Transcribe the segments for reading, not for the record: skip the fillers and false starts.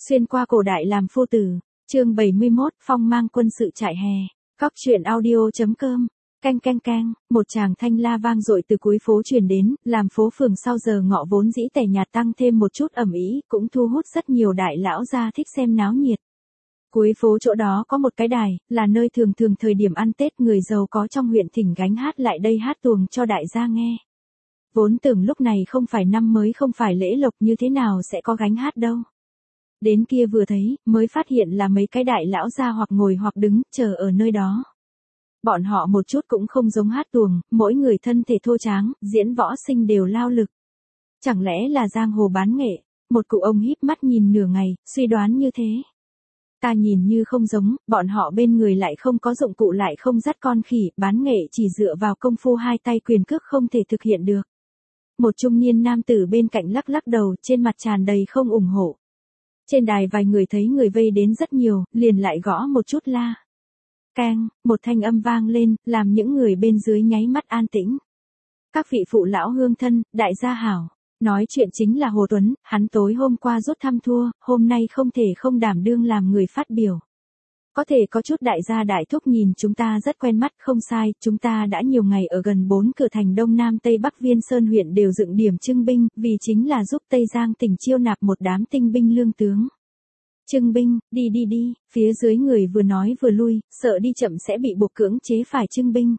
Xuyên qua cổ đại làm phu tử, chương 71, phong mang quân sự trại hè. Cóc truyện audio.com. Canh canh canh, một tràng thanh la vang dội từ cuối phố truyền đến, làm phố phường sau giờ ngọ vốn dĩ tẻ nhạt tăng thêm một chút ẩm ý, cũng thu hút rất nhiều đại lão gia thích xem náo nhiệt. Cuối phố chỗ đó có một cái đài, là nơi thường thường thời điểm ăn Tết người giàu có trong huyện thỉnh gánh hát lại đây hát tuồng cho đại gia nghe. Vốn tưởng lúc này không phải năm mới không phải lễ lộc như thế nào sẽ có gánh hát đâu. Đến kia vừa thấy, mới phát hiện là mấy cái đại lão gia hoặc ngồi hoặc đứng, chờ ở nơi đó. Bọn họ một chút cũng không giống hát tuồng, mỗi người thân thể thô tráng, diễn võ sinh đều lao lực. Chẳng lẽ là giang hồ bán nghệ? Một cụ ông híp mắt nhìn nửa ngày, suy đoán như thế. Ta nhìn như không giống, bọn họ bên người lại không có dụng cụ lại không dắt con khỉ, bán nghệ chỉ dựa vào công phu hai tay quyền cước không thể thực hiện được. Một trung niên nam tử bên cạnh lắc lắc đầu, trên mặt tràn đầy không ủng hộ. Trên đài vài người thấy người vây đến rất nhiều, liền lại gõ một chút la. Keng, một thanh âm vang lên, làm những người bên dưới nháy mắt an tĩnh. Các vị phụ lão hương thân, đại gia hảo. Nói chuyện chính là Hồ Tuấn, hắn tối hôm qua rút thăm thua, hôm nay không thể không đảm đương làm người phát biểu. Có thể có chút đại gia đại thúc nhìn chúng ta rất quen mắt, không sai, chúng ta đã nhiều ngày ở gần 4 cửa thành Đông Nam Tây Bắc Viên Sơn huyện đều dựng điểm trưng binh, vì chính là giúp Tây Giang tỉnh chiêu nạp một đám tinh binh lương tướng. Trưng binh, đi, phía dưới người vừa nói vừa lui, sợ đi chậm sẽ bị buộc cưỡng chế phải trưng binh.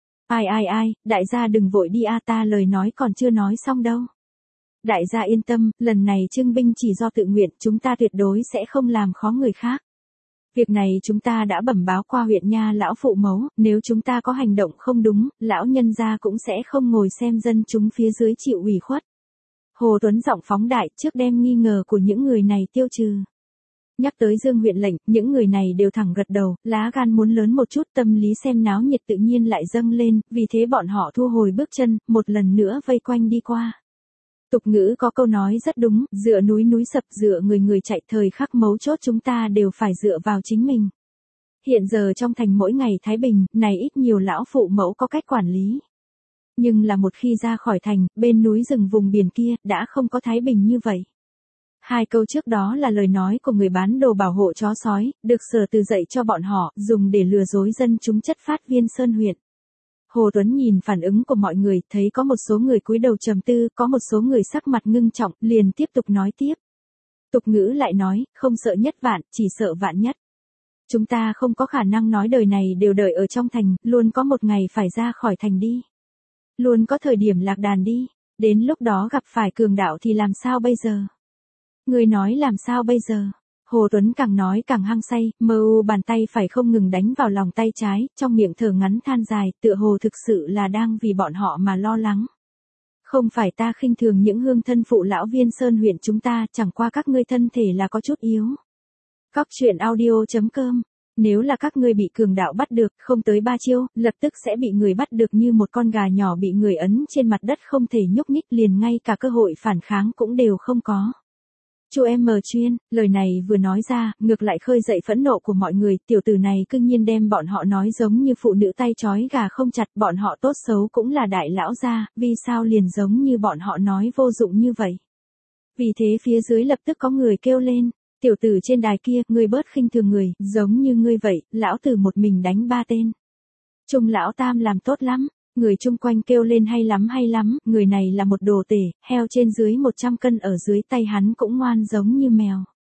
Ai, đại gia đừng vội đi ta lời nói còn chưa nói xong đâu. Đại gia yên tâm, lần này trưng binh chỉ do tự nguyện, chúng ta tuyệt đối sẽ không làm khó người khác. Việc này chúng ta đã bẩm báo qua huyện nha lão phụ mẫu, nếu chúng ta có hành động không đúng, lão nhân gia cũng sẽ không ngồi xem dân chúng phía dưới chịu ủy khuất. Hồ Tuấn giọng phóng đại trước đem nghi ngờ của những người này tiêu trừ. Nhắc tới Dương huyện lệnh, những người này đều thẳng gật đầu, lá gan muốn lớn một chút, tâm lý xem náo nhiệt tự nhiên lại dâng lên, vì thế bọn họ thu hồi bước chân, một lần nữa vây quanh đi qua. Tục ngữ có câu nói rất đúng, dựa núi núi sập, dựa người chạy, thời khắc mấu chốt chúng ta đều phải dựa vào chính mình. Hiện giờ trong thành mỗi ngày thái bình, này ít nhiều lão phụ mẫu có cách quản lý. Nhưng là một khi ra khỏi thành, bên núi rừng vùng biển kia, đã không có thái bình như vậy. Hai câu trước đó là lời nói của người bán đồ bảo hộ chó sói, được Sở Từ dạy cho bọn họ, dùng để lừa dối dân chúng chất phát Viên Sơn huyện. Hồ Tuấn nhìn phản ứng của mọi người, thấy có một số người cúi đầu trầm tư, có một số người sắc mặt ngưng trọng, liền tiếp tục nói tiếp. Tục ngữ lại nói, không sợ nhất vạn, chỉ sợ vạn nhất. Chúng ta không có khả năng nói đời này đều đợi ở trong thành, luôn có một ngày phải ra khỏi thành đi. Luôn có thời điểm lạc đàn đi, đến lúc đó gặp phải cường đạo thì làm sao bây giờ? Người nói làm sao bây giờ? Hồ Tuấn càng nói càng hăng say, bàn tay phải không ngừng đánh vào lòng tay trái, trong miệng thở ngắn than dài, tựa hồ thực sự là đang vì bọn họ mà lo lắng. Không phải ta khinh thường những hương thân phụ lão Viên Sơn huyện chúng ta, chẳng qua các ngươi thân thể là có chút yếu. Cóc truyện audio.com. Nếu là các ngươi bị cường đạo bắt được, không tới 3 chiêu, lập tức sẽ bị người bắt được như một con gà nhỏ bị người ấn trên mặt đất không thể nhúc nhích, liền ngay cả cơ hội phản kháng cũng đều không có. Chu em chuyên, lời này vừa nói ra, ngược lại khơi dậy phẫn nộ của mọi người, tiểu tử này cương nhiên đem bọn họ nói giống như phụ nữ tay trói gà không chặt, bọn họ tốt xấu cũng là đại lão gia, vì sao liền giống như bọn họ nói vô dụng như vậy. Vì thế phía dưới lập tức có người kêu lên, tiểu tử trên đài kia, ngươi bớt khinh thường người, giống như ngươi vậy, lão tử một mình đánh 3 tên. Trung lão tam làm tốt lắm. Người chung quanh kêu lên hay lắm, người này là một đồ tể, heo trên dưới 100 cân ở dưới tay hắn cũng ngoan giống như mèo.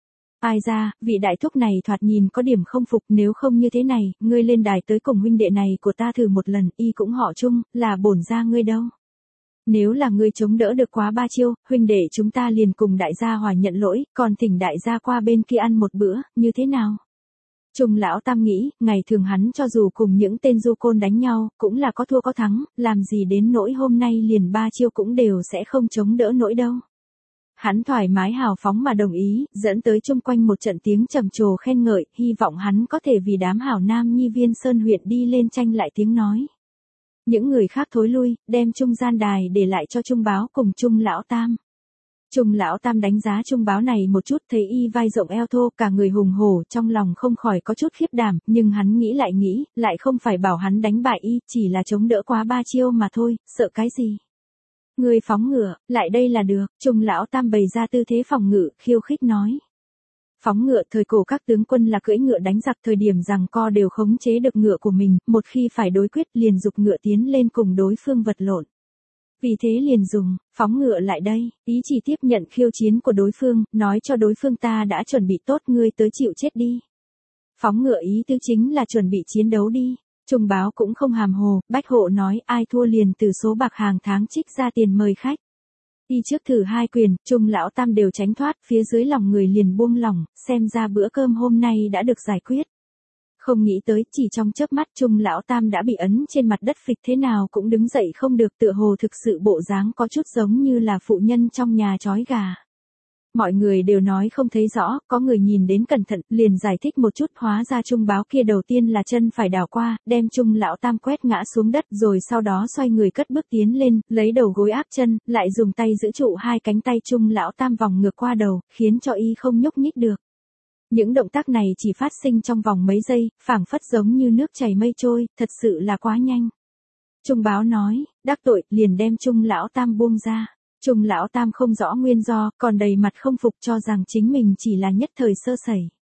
Ai ra, vị đại thúc này thoạt nhìn có điểm không phục, nếu không như thế này, ngươi lên đài tới cùng huynh đệ này của ta thử một lần, y cũng họ Chung, là bổn gia ngươi đâu. Nếu là ngươi chống đỡ được quá 3 chiêu, huynh đệ chúng ta liền cùng đại gia hòa nhận lỗi, còn thỉnh đại gia qua bên kia ăn một bữa, như thế nào? Trung lão tam nghĩ, ngày thường hắn cho dù cùng những tên du côn đánh nhau, cũng là có thua có thắng, làm gì đến nỗi hôm nay liền 3 chiêu cũng đều sẽ không chống đỡ nổi đâu. Hắn thoải mái hào phóng mà đồng ý, dẫn tới chung quanh một trận tiếng trầm trồ khen ngợi, hy vọng hắn có thể vì đám hảo nam nhi Viên Sơn huyện đi lên tranh lại tiếng nói. Những người khác thối lui, đem trung gian đài để lại cho Trung báo cùng Trung lão tam. Trung lão tam đánh giá Trung báo này một chút, thấy y vai rộng eo thô, cả người hùng hổ, trong lòng không khỏi có chút khiếp đảm, nhưng hắn nghĩ, lại không phải bảo hắn đánh bại y, chỉ là chống đỡ quá 3 chiêu mà thôi, sợ cái gì. Người phóng ngựa, lại đây là được, Trung lão tam bày ra tư thế phòng ngự, khiêu khích nói. Phóng ngựa, thời cổ các tướng quân là cưỡi ngựa đánh giặc, thời điểm giằng co đều khống chế được ngựa của mình, một khi phải đối quyết liền giục ngựa tiến lên cùng đối phương vật lộn. Vì thế liền dùng, phóng ngựa lại đây, ý chỉ tiếp nhận khiêu chiến của đối phương, nói cho đối phương ta đã chuẩn bị tốt, ngươi tới chịu chết đi. Phóng ngựa ý tứ chính là chuẩn bị chiến đấu đi. Trung báo cũng không hàm hồ, bách hộ nói ai thua liền từ số bạc hàng tháng trích ra tiền mời khách. Đi trước thử 2 quyền, Trung lão tam đều tránh thoát, phía dưới lòng người liền buông lỏng, xem ra bữa cơm hôm nay đã được giải quyết. Không nghĩ tới, chỉ trong chớp mắt Trung lão tam đã bị ấn trên mặt đất, phịch thế nào cũng đứng dậy không được, tựa hồ thực sự bộ dáng có chút giống như là phụ nhân trong nhà trói gà. Mọi người đều nói không thấy rõ, có người nhìn đến cẩn thận, liền giải thích một chút, hóa ra Trung báo kia đầu tiên là chân phải đảo qua, đem Trung lão tam quét ngã xuống đất, rồi sau đó xoay người cất bước tiến lên, lấy đầu gối áp chân, lại dùng tay giữ trụ 2 cánh tay Trung lão tam vòng ngược qua đầu, khiến cho y không nhúc nhích được. Những động tác này chỉ phát sinh trong vòng mấy giây, phảng phất giống như nước chảy mây trôi, thật sự là quá nhanh. Trung báo nói, đắc tội, liền đem Trung lão tam buông ra. Trung lão tam không rõ nguyên do, còn đầy mặt không phục, cho rằng chính mình chỉ là nhất thời sơ sẩy.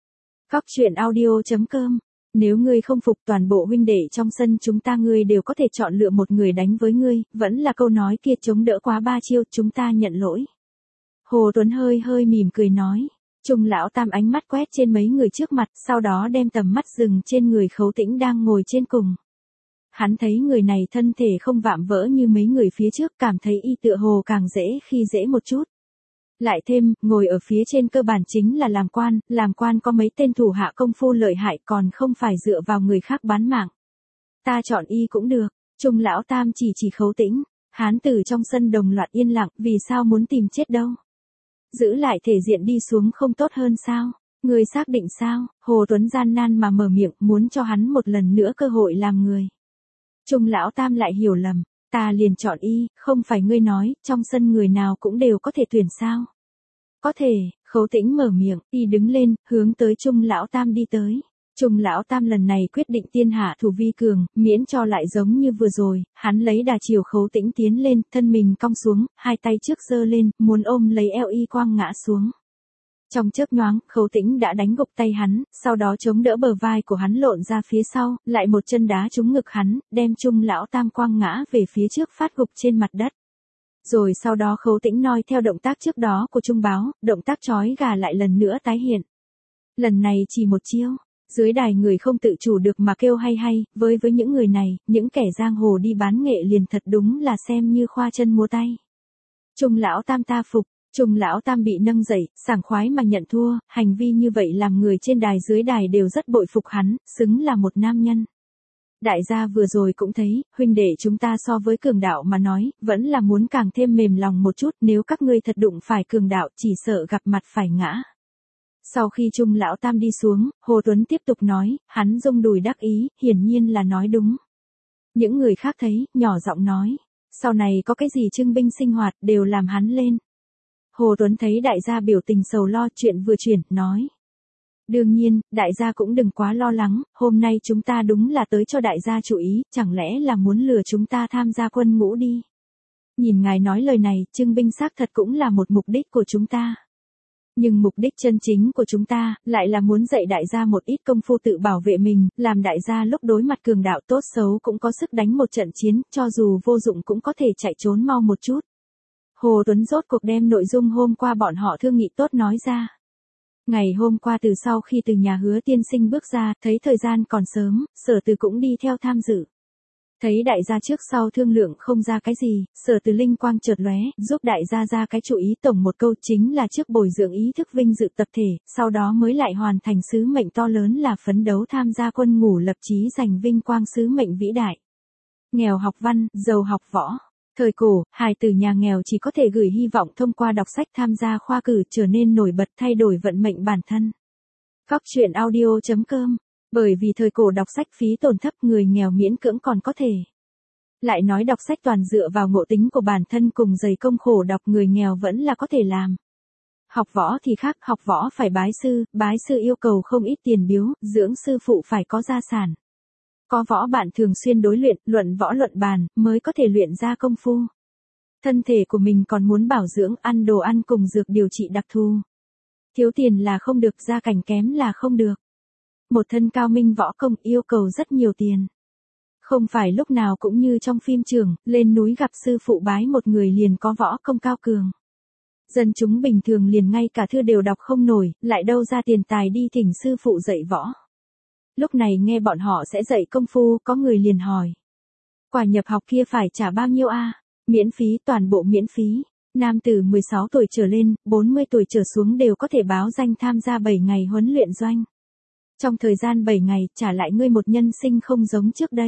Cóc truyện audio.com. Nếu ngươi không phục, toàn bộ huynh đệ trong sân chúng ta ngươi đều có thể chọn lựa một người đánh với ngươi, vẫn là câu nói kia, chống đỡ quá 3 chiêu, chúng ta nhận lỗi. Hồ Tuấn hơi hơi mỉm cười nói. Trung lão tam ánh mắt quét trên mấy người trước mặt, sau đó đem tầm mắt dừng trên người Khấu Tĩnh đang ngồi trên cùng. Hắn thấy người này thân thể không vạm vỡ như mấy người phía trước, cảm thấy y tựa hồ càng dễ khi dễ một chút. Lại thêm, ngồi ở phía trên cơ bản chính là làm quan có mấy tên thủ hạ công phu lợi hại, còn không phải dựa vào người khác bán mạng. Ta chọn y cũng được. Trung lão tam chỉ Khấu Tĩnh. Hán tử trong sân đồng loạt yên lặng, vì sao muốn tìm chết đâu. Giữ lại thể diện đi xuống không tốt hơn sao? Người xác định sao? Hồ Tuấn gian nan mà mở miệng, muốn cho hắn một lần nữa cơ hội làm người. Trung lão tam lại hiểu lầm, ta liền chọn y, không phải ngươi nói, trong sân người nào cũng đều có thể tuyển sao? Có thể. Khấu Tĩnh mở miệng, y đứng lên, hướng tới Trung lão tam đi tới. Trung lão tam lần này quyết định tiên hạ thủ vi cường, miễn cho lại giống như vừa rồi, hắn lấy đà chiều Khấu Tĩnh tiến lên, thân mình cong xuống, 2 tay trước giơ lên, muốn ôm lấy eo y quăng ngã xuống. Trong chớp nhoáng, Khấu Tĩnh đã đánh gục tay hắn, sau đó chống đỡ bờ vai của hắn lộn ra phía sau, lại một chân đá trúng ngực hắn, đem Trung lão tam quăng ngã về phía trước phát gục trên mặt đất. Rồi sau đó Khấu Tĩnh noi theo động tác trước đó của Trung báo, động tác trói gà lại lần nữa tái hiện. Lần này chỉ một chiêu. Dưới đài người không tự chủ được mà kêu hay hay, với những người này, những kẻ giang hồ đi bán nghệ liền thật đúng là xem như khoa chân múa tay. Trung lão tam ta phục. Trung lão tam bị nâng dậy, sảng khoái mà nhận thua, hành vi như vậy làm người trên đài dưới đài đều rất bội phục hắn, xứng là một nam nhân. Đại gia vừa rồi cũng thấy, huynh đệ chúng ta so với cường đạo mà nói, vẫn là muốn càng thêm mềm lòng một chút, nếu các ngươi thật đụng phải cường đạo chỉ sợ gặp mặt phải ngã. Sau khi Trung lão tam đi xuống, Hồ Tuấn tiếp tục nói, hắn rung đùi đắc ý, hiển nhiên là nói đúng. Những người khác thấy, nhỏ giọng nói, sau này có cái gì trưng binh sinh hoạt, đều làm hắn lên. Hồ Tuấn thấy đại gia biểu tình sầu lo, chuyện vừa chuyển, nói. Đương nhiên, đại gia cũng đừng quá lo lắng, hôm nay chúng ta đúng là tới cho đại gia chú ý, chẳng lẽ là muốn lừa chúng ta tham gia quân ngũ đi. Nhìn ngài nói lời này, trưng binh xác thật cũng là một mục đích của chúng ta. Nhưng mục đích chân chính của chúng ta, lại là muốn dạy đại gia một ít công phu tự bảo vệ mình, làm đại gia lúc đối mặt cường đạo tốt xấu cũng có sức đánh một trận chiến, cho dù vô dụng cũng có thể chạy trốn mau một chút. Hồ Tuấn rốt cuộc đem nội dung hôm qua bọn họ thương nghị tốt nói ra. Ngày hôm qua từ sau khi từ nhà Hứa tiên sinh bước ra, thấy thời gian còn sớm, Sở Từ cũng đi theo tham dự. Thấy đại gia trước sau thương lượng không ra cái gì, Sở Từ linh quang chợt lóe, giúp đại gia ra cái chủ ý tổng một câu chính là trước bồi dưỡng ý thức vinh dự tập thể, sau đó mới lại hoàn thành sứ mệnh to lớn là phấn đấu tham gia quân ngũ lập chí giành vinh quang sứ mệnh vĩ đại. Nghèo học văn, giàu học võ. Thời cổ, hài tử nhà nghèo chỉ có thể gửi hy vọng thông qua đọc sách tham gia khoa cử trở nên nổi bật thay đổi vận mệnh bản thân. Cóc truyện audio.com. Bởi vì thời cổ đọc sách phí tổn thấp, người nghèo miễn cưỡng còn có thể. Lại nói đọc sách toàn dựa vào ngộ tính của bản thân cùng dày công khổ đọc, người nghèo vẫn là có thể làm. Học võ thì khác, học võ phải bái sư yêu cầu không ít tiền biếu, dưỡng sư phụ phải có gia sản. Có võ bạn thường xuyên đối luyện, luận võ luận bàn, mới có thể luyện ra công phu. Thân thể của mình còn muốn bảo dưỡng, ăn đồ ăn cùng dược điều trị đặc thù. Thiếu tiền là không được, gia cảnh kém là không được. Một thân cao minh võ công yêu cầu rất nhiều tiền. Không phải lúc nào cũng như trong phim trường, lên núi gặp sư phụ bái một người liền có võ công cao cường. Dân chúng bình thường liền ngay cả thư đều đọc không nổi, lại đâu ra tiền tài đi thỉnh sư phụ dạy võ. Lúc này nghe bọn họ sẽ dạy công phu, có người liền hỏi. Quả nhập học kia phải trả bao nhiêu a? Miễn phí, toàn bộ miễn phí. Nam từ 16 tuổi trở lên, 40 tuổi trở xuống đều có thể báo danh tham gia 7 ngày huấn luyện doanh. Trong thời gian 7 ngày, trả lại ngươi một nhân sinh không giống trước đây.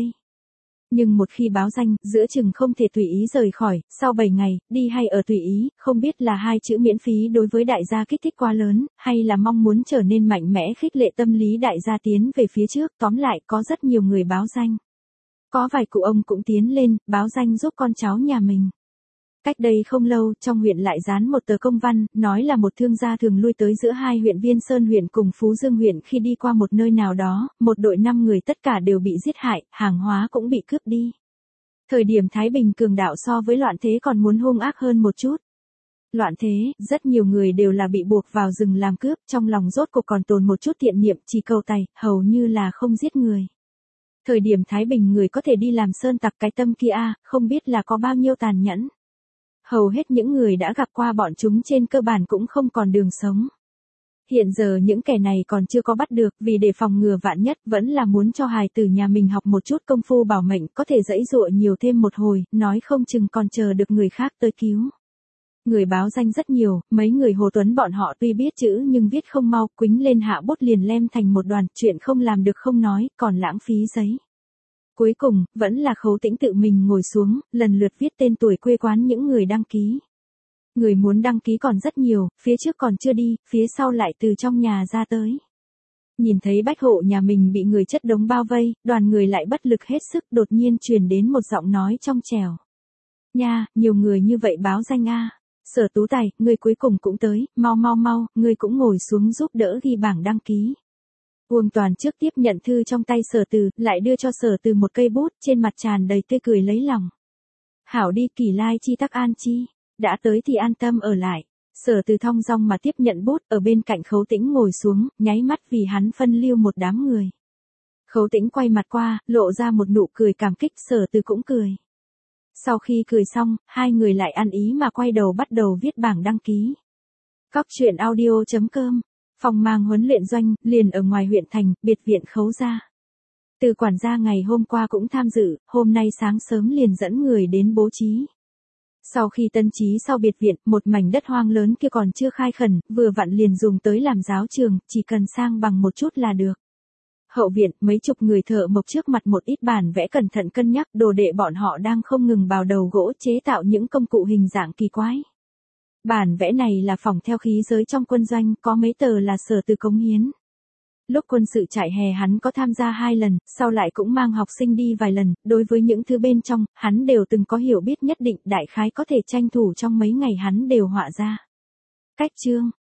Nhưng một khi báo danh, giữa chừng không thể tùy ý rời khỏi, sau 7 ngày, đi hay ở tùy ý, không biết là hai chữ miễn phí đối với đại gia kích thích quá lớn, hay là mong muốn trở nên mạnh mẽ khích lệ tâm lý đại gia tiến về phía trước, tóm lại có rất nhiều người báo danh. Có vài cụ ông cũng tiến lên, báo danh giúp con cháu nhà mình. Cách đây không lâu, trong huyện lại dán một tờ công văn, nói là một thương gia thường lui tới giữa hai huyện Viên Sơn huyện cùng Phú Dương huyện khi đi qua một nơi nào đó, một đội 5 người tất cả đều bị giết hại, hàng hóa cũng bị cướp đi. Thời điểm Thái Bình cường đạo so với loạn thế còn muốn hung ác hơn một chút. Loạn thế, rất nhiều người đều là bị buộc vào rừng làm cướp, trong lòng rốt cuộc còn tồn một chút thiện niệm, chỉ cầu tài, hầu như là không giết người. Thời điểm Thái Bình người có thể đi làm sơn tặc, cái tâm kia không biết là có bao nhiêu tàn nhẫn. Hầu hết những người đã gặp qua bọn chúng trên cơ bản cũng không còn đường sống. Hiện giờ những kẻ này còn chưa có bắt được, vì để phòng ngừa vạn nhất vẫn là muốn cho hài tử nhà mình học một chút công phu bảo mệnh, có thể giãy giụa nhiều thêm một hồi, nói không chừng còn chờ được người khác tới cứu. Người báo danh rất nhiều, mấy người Hồ Tuấn bọn họ tuy biết chữ nhưng viết không mau, quýnh lên hạ bút liền lem thành một đoàn, chuyện không làm được không nói, còn lãng phí giấy. Cuối cùng, vẫn là Khấu Tĩnh tự mình ngồi xuống, lần lượt viết tên tuổi quê quán những người đăng ký. Người muốn đăng ký còn rất nhiều, phía trước còn chưa đi, phía sau lại từ trong nhà ra tới. Nhìn thấy bách hộ nhà mình bị người chất đống bao vây, đoàn người lại bất lực hết sức, đột nhiên truyền đến một giọng nói trong trẻo. Nha, nhiều người như vậy báo danh a. Sở Tú Tài, ngươi cuối cùng cũng tới, mau mau mau, ngươi cũng ngồi xuống giúp đỡ ghi bảng đăng ký. Uông Toàn trước tiếp nhận thư trong tay Sở Từ, lại đưa cho Sở Từ một cây bút, trên mặt tràn đầy tươi cười lấy lòng. Hảo đi, Kỳ Lai chi tắc an chi, đã tới thì an tâm ở lại. Sở Từ thong dong mà tiếp nhận bút, ở bên cạnh Khấu Tĩnh ngồi xuống, nháy mắt vì hắn phân lưu một đám người. Khấu Tĩnh quay mặt qua, lộ ra một nụ cười cảm kích, Sở Từ cũng cười. Sau khi cười xong, hai người lại ăn ý mà quay đầu bắt đầu viết bảng đăng ký. Cóc truyện audio.com, phòng mang huấn luyện doanh, liền ở ngoài huyện thành, biệt viện Khấu gia. Từ quản gia ngày hôm qua cũng tham dự, hôm nay sáng sớm liền dẫn người đến bố trí. Sau khi tân trí sau biệt viện, một mảnh đất hoang lớn kia còn chưa khai khẩn, vừa vặn liền dùng tới làm giáo trường, chỉ cần sang bằng một chút là được. Hậu viện, mấy chục người thợ mộc trước mặt một ít bản vẽ cẩn thận cân nhắc, đồ đệ bọn họ đang không ngừng bào đầu gỗ chế tạo những công cụ hình dạng kỳ quái. Bản vẽ này là phỏng theo khí giới trong quân doanh, có mấy tờ là Sở Từ cống hiến. Lúc quân sự trại hè hắn có tham gia 2 lần, sau lại cũng mang học sinh đi vài lần, đối với những thứ bên trong, hắn đều từng có hiểu biết nhất định, đại khái có thể tranh thủ trong mấy ngày hắn đều họa ra. Cách chương